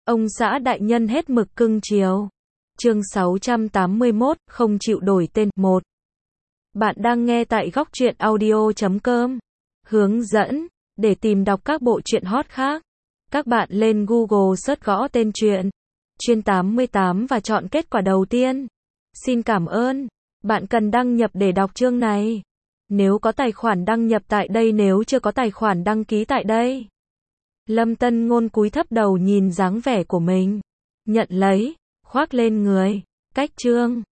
Ông xã đại nhân hết mực cưng chiều. Chương 681, không chịu đổi tên. 1. Bạn đang nghe tại góc truyện audio.com. Hướng dẫn, để tìm đọc các bộ truyện hot khác, các bạn lên Google search gõ tên truyện Chuyên 88 và chọn kết quả đầu tiên. Xin cảm ơn. Bạn cần đăng nhập để đọc chương này. Nếu có tài khoản đăng nhập tại đây, nếu chưa có tài khoản đăng ký tại đây. Lâm Tân Ngôn cúi thấp đầu nhìn dáng vẻ của mình. Nhận lấy, khoác lên người. Cách chương.